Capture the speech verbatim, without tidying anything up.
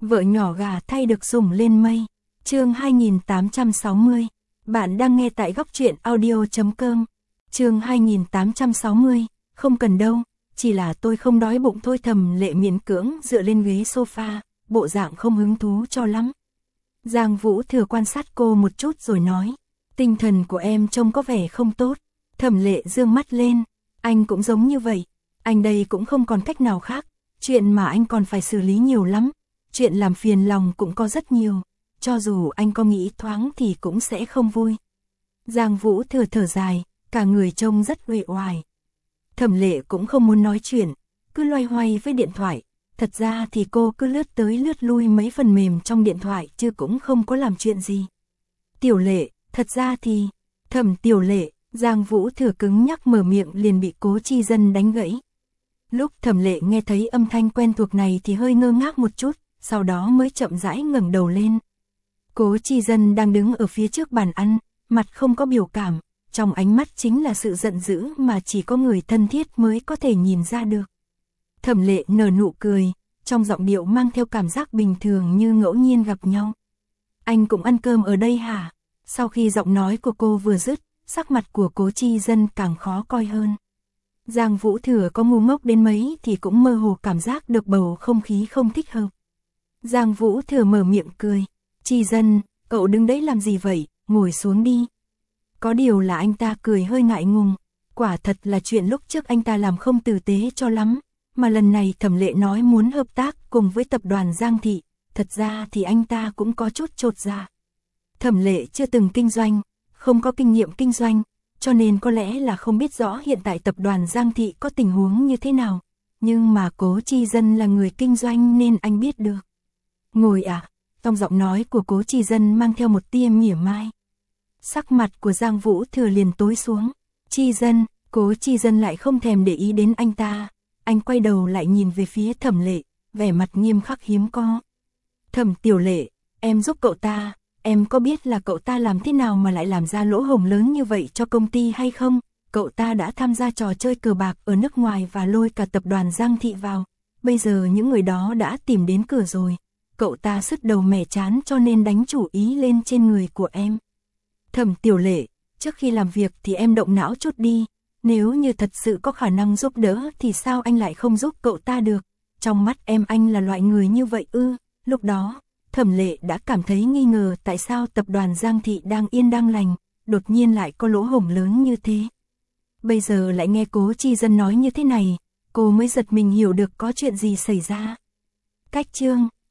Vợ nhỏ gà thay được sủng lên mây. Chương hai nghìn tám trăm sáu mươi. Bạn đang nghe tại góc truyện audio chấm com. Chương hai nghìn tám trăm sáu mươi. Không cần đâu, chỉ là tôi không đói bụng thôi. Thẩm Lệ miễn cưỡng dựa lên ghế sofa, bộ dạng không hứng thú cho lắm. Giang Vũ Thừa quan sát cô một chút rồi nói, tinh thần của em trông có vẻ không tốt. Thẩm Lệ dương mắt lên, anh cũng giống như vậy, anh đây cũng không còn cách nào khác, chuyện mà anh còn phải xử lý nhiều lắm, chuyện làm phiền lòng cũng có rất nhiều, cho dù anh có nghĩ thoáng thì cũng sẽ không vui. Giang Vũ Thừa thở dài, cả người trông rất uể oải. Thẩm Lệ cũng không muốn nói chuyện, cứ loay hoay với điện thoại. Thật ra thì cô cứ lướt tới lướt lui mấy phần mềm trong điện thoại chứ cũng không có làm chuyện gì. Tiểu Lệ, thật ra thì... Thẩm Tiểu Lệ, Giang Vũ Thừa cứng nhắc mở miệng liền bị Cố Chi Dân đánh gãy. Lúc Thẩm Lệ nghe thấy âm thanh quen thuộc này thì hơi ngơ ngác một chút, sau đó mới chậm rãi ngẩng đầu lên. Cố Chi Dân đang đứng ở phía trước bàn ăn, mặt không có biểu cảm, trong ánh mắt chính là sự giận dữ mà chỉ có người thân thiết mới có thể nhìn ra được. Thẩm Lệ nở nụ cười, trong giọng điệu mang theo cảm giác bình thường như ngẫu nhiên gặp nhau. Anh cũng ăn cơm ở đây hả? Sau khi giọng nói của cô vừa dứt, sắc mặt của Cố Chi Dân càng khó coi hơn. Giang Vũ Thừa có ngu ngốc đến mấy thì cũng mơ hồ cảm giác được bầu không khí không thích hợp. Giang Vũ Thừa mở miệng cười, Chi Dân, cậu đứng đấy làm gì vậy, ngồi xuống đi. Có điều là anh ta cười hơi ngại ngùng, quả thật là chuyện lúc trước anh ta làm không tử tế cho lắm. Mà lần này Thẩm Lệ nói muốn hợp tác cùng với tập đoàn Giang Thị, thật ra thì anh ta cũng có chút chột dạ. Thẩm Lệ chưa từng kinh doanh, không có kinh nghiệm kinh doanh, cho nên có lẽ là không biết rõ hiện tại tập đoàn Giang Thị có tình huống như thế nào. Nhưng mà Cố Chi Dân là người kinh doanh nên anh biết được. Ngồi à? Trong giọng nói của Cố Chi Dân mang theo một tia mỉa mai. Sắc mặt của Giang Vũ Thừa liền tối xuống. Chi Dân, Cố Chi Dân lại không thèm để ý đến anh ta. Anh quay đầu lại nhìn về phía Thẩm Lệ, vẻ mặt nghiêm khắc hiếm có. Thẩm Tiểu Lệ, em giúp cậu ta, em có biết là cậu ta làm thế nào mà lại làm ra lỗ hổng lớn như vậy cho công ty hay không? Cậu ta đã tham gia trò chơi cờ bạc ở nước ngoài và lôi cả tập đoàn Giang Thị vào. Bây giờ những người đó đã tìm đến cửa rồi. Cậu ta sứt đầu mẻ chán cho nên đánh chủ ý lên trên người của em. Thẩm Tiểu Lệ, trước khi làm việc thì em động não chút đi. Nếu như thật sự có khả năng giúp đỡ thì sao anh lại không giúp cậu ta được? Trong mắt em anh là loại người như vậy ư? Lúc đó, Thẩm Lệ đã cảm thấy nghi ngờ tại sao tập đoàn Giang Thị đang yên đang lành, đột nhiên lại có lỗ hổng lớn như thế. Bây giờ lại nghe Cố Chi Dân nói như thế này, cô mới giật mình hiểu được có chuyện gì xảy ra. Cách chương,